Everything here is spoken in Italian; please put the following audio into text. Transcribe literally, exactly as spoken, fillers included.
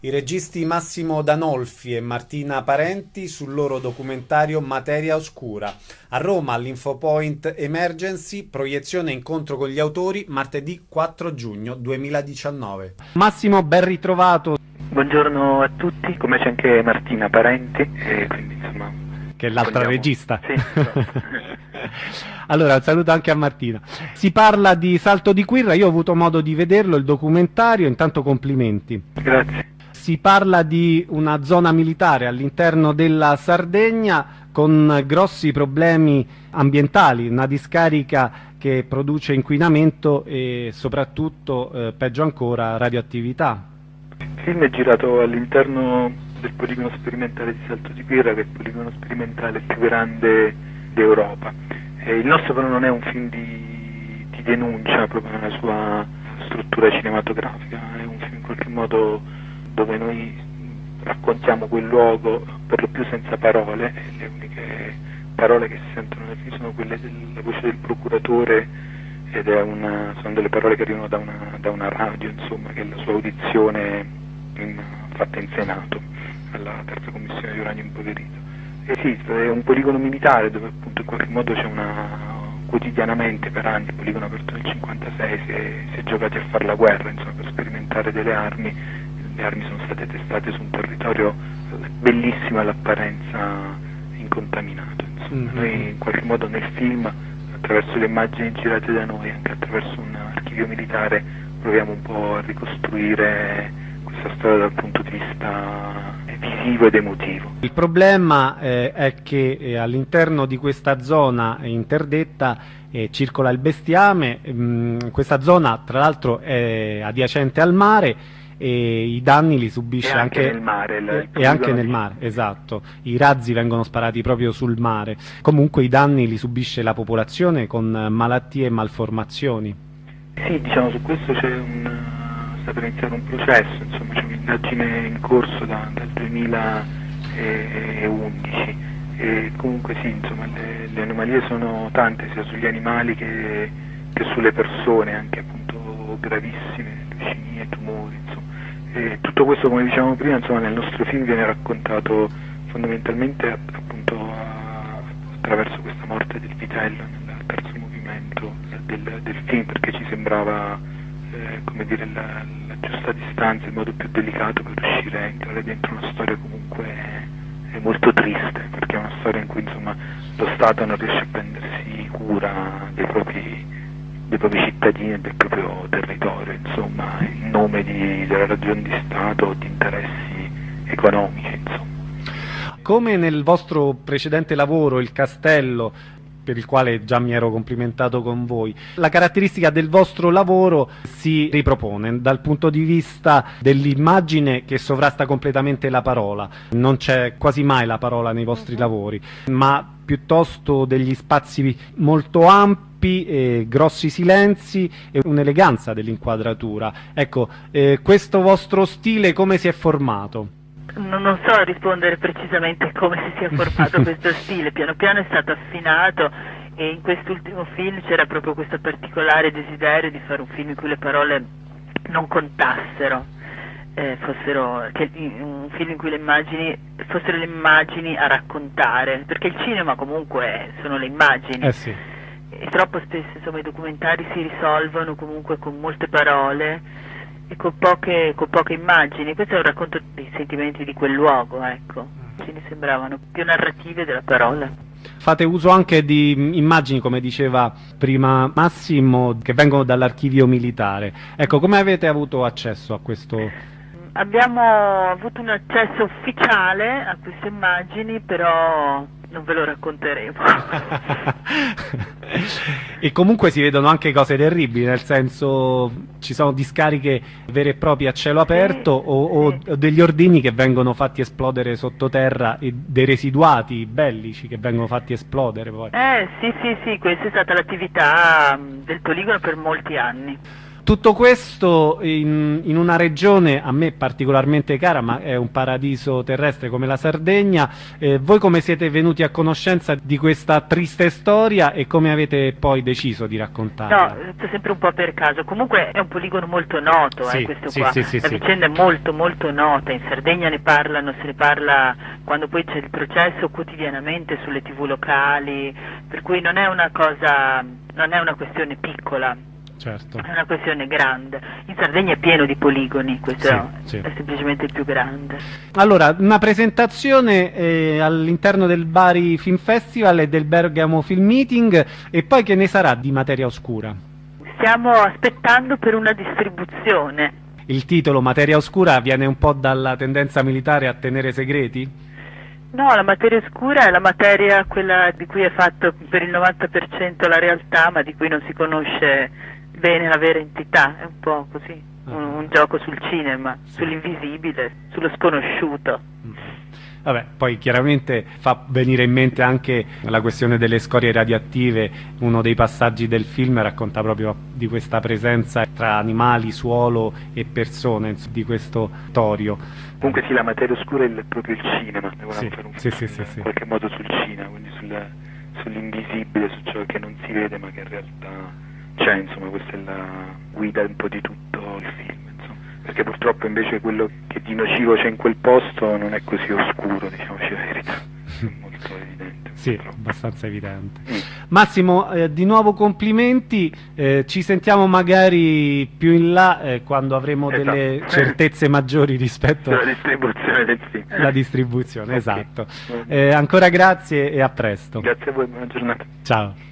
I registi Massimo Danolfi e Martina Parenti sul loro documentario Materia Oscura. A Roma, all'Infopoint Emergency, proiezione e incontro con gli autori martedì quattro giugno duemiladiciannove. Massimo, ben ritrovato. Buongiorno a tutti, come c'è anche Martina Parenti, e quindi insomma... Che è l'altra vogliamo... regista. Sì, esatto. Allora, un saluto anche a Martina. Si parla di Salto di Quirra, io ho avuto modo di vederlo, il documentario, intanto complimenti. Grazie. Si parla di una zona militare all'interno della Sardegna con grossi problemi ambientali, una discarica che produce inquinamento e soprattutto, eh, peggio ancora, radioattività. Il film è girato all'interno del poligono sperimentale di Salto di Quirra, che è il poligono sperimentale più grande d'Europa. E il nostro però non è un film di, di denuncia proprio nella sua struttura cinematografica, è un film in qualche modo dove noi raccontiamo quel luogo per lo più senza parole, e le uniche parole che si sentono nel film sono quelle della voce del procuratore, ed è una, sono delle parole che arrivano da una, da una radio, insomma, che è la sua audizione in, fatta in Senato alla terza commissione di uranio impoverito. E sì, è un poligono militare dove appunto in qualche modo c'è una, quotidianamente per anni, il poligono aperto nel cinquantasei, si è, si è giocati a fare la guerra, insomma, per sperimentare delle armi. Le armi sono state testate su un territorio bellissimo all'apparenza incontaminato. Insomma. Mm-hmm. Noi in qualche modo nel film, attraverso le immagini girate da noi, anche attraverso un archivio militare, proviamo un po' a ricostruire questa storia dal punto di vista visivo ed emotivo. Il problema eh, è che eh, all'interno di questa zona interdetta eh, circola il bestiame. Mh, questa zona tra l'altro è adiacente al mare e i danni li subisce e anche, anche nel mare il, il e anche nel mare, esatto, i razzi vengono sparati proprio sul mare. Comunque i danni li subisce la popolazione con malattie e malformazioni. Sì, diciamo, su questo c'è un sta per iniziare un processo, insomma c'è un'indagine in corso da, dal duemilaundici, e comunque sì, insomma le, le anomalie sono tante sia sugli animali che, che sulle persone, anche appunto gravissime, leucemie, tumori, insomma. E tutto questo, come dicevamo prima, insomma, nel nostro film viene raccontato fondamentalmente appunto a, attraverso questa morte del vitello nel terzo movimento del, del film, perché ci sembrava eh, come dire la, la giusta distanza, il modo più delicato per riuscire a entrare dentro una storia comunque è, è molto triste, perché è una storia in cui insomma lo Stato non riesce a prendersi cura dei propri dei propri cittadini e del proprio territorio, insomma, in nome di, della ragione di Stato o di interessi economici, insomma. Come nel vostro precedente lavoro, Il Castello, per il quale già mi ero complimentato con voi, la caratteristica del vostro lavoro si ripropone dal punto di vista dell'immagine che sovrasta completamente la parola. Non c'è quasi mai la parola nei vostri lavori, ma piuttosto degli spazi molto ampi, e grossi silenzi e un'eleganza dell'inquadratura. Ecco, eh, questo vostro stile come si è formato? Non, non so rispondere precisamente come si sia formato questo stile, piano piano è stato affinato, e in quest'ultimo film c'era proprio questo particolare desiderio di fare un film in cui le parole non contassero, eh, fossero, che, un film in cui le immagini fossero le immagini a raccontare, perché il cinema comunque sono le immagini. Eh sì. E troppo spesso insomma i documentari si risolvono comunque con molte parole e con poche, con poche immagini. Questo è un racconto dei sentimenti di quel luogo, ecco. Ci ne sembravano più narrative della parola. Fate uso anche di immagini, come diceva prima Massimo, che vengono dall'archivio militare. Ecco, come avete avuto accesso a questo? Abbiamo avuto un accesso ufficiale a queste immagini, però non ve lo racconteremo. E comunque si vedono anche cose terribili, nel senso ci sono discariche vere e proprie a cielo aperto, sì, o, sì. o degli ordigni che vengono fatti esplodere sottoterra, e dei residuati bellici che vengono fatti esplodere poi. Eh sì sì sì, questa è stata l'attività del poligono per molti anni. Tutto questo in, in una regione a me particolarmente cara, ma è un paradiso terrestre come la Sardegna. Eh, voi come siete venuti a conoscenza di questa triste storia e come avete poi deciso di raccontarla? No, sempre un po' per caso. Comunque è un poligono molto noto, sì, eh, questo sì, qua. Sì, sì, la sì. vicenda è molto molto nota, in Sardegna ne parlano, se ne parla quando poi c'è il processo quotidianamente sulle tivù locali, per cui non è una cosa, non è una questione piccola. Certo. È una questione grande. In Sardegna è pieno di poligoni, questo sì, è, sì. è semplicemente il più grande. Allora, una presentazione eh, all'interno del Bari Film Festival e del Bergamo Film Meeting, e poi che ne sarà di Materia Oscura? Stiamo aspettando per una distribuzione. Il titolo Materia Oscura viene un po' dalla tendenza militare a tenere segreti? No, la materia oscura è la materia quella di cui è fatto per il novanta per cento la realtà, ma di cui non si conosce bene la vera entità. È un po' così, un, un gioco sul cinema, sì. Sull'invisibile, sullo sconosciuto. Vabbè, poi chiaramente fa venire in mente anche la questione delle scorie radioattive. Uno dei passaggi del film racconta proprio di questa presenza tra animali, suolo e persone, insomma, di questo torio. Comunque sì, la materia oscura è il, proprio il cinema, ne volevamo sì, fare un sì, film sì, sì, in qualche modo sul cinema, quindi sul, sull'invisibile, su ciò che non si vede ma che in realtà c'è, insomma, questa è la guida un po' di tutto il film, insomma, perché purtroppo invece quello che di nocivo c'è in quel posto non è così oscuro, diciamoci la verità, è molto evidente. Sì, abbastanza evidente. Mm. Massimo, eh, di nuovo complimenti, eh, ci sentiamo magari più in là eh, quando avremo esatto. delle certezze maggiori rispetto alla distribuzione del film. La distribuzione, okay. Esatto. Eh, ancora grazie e a presto. Grazie a voi, buona giornata. Ciao.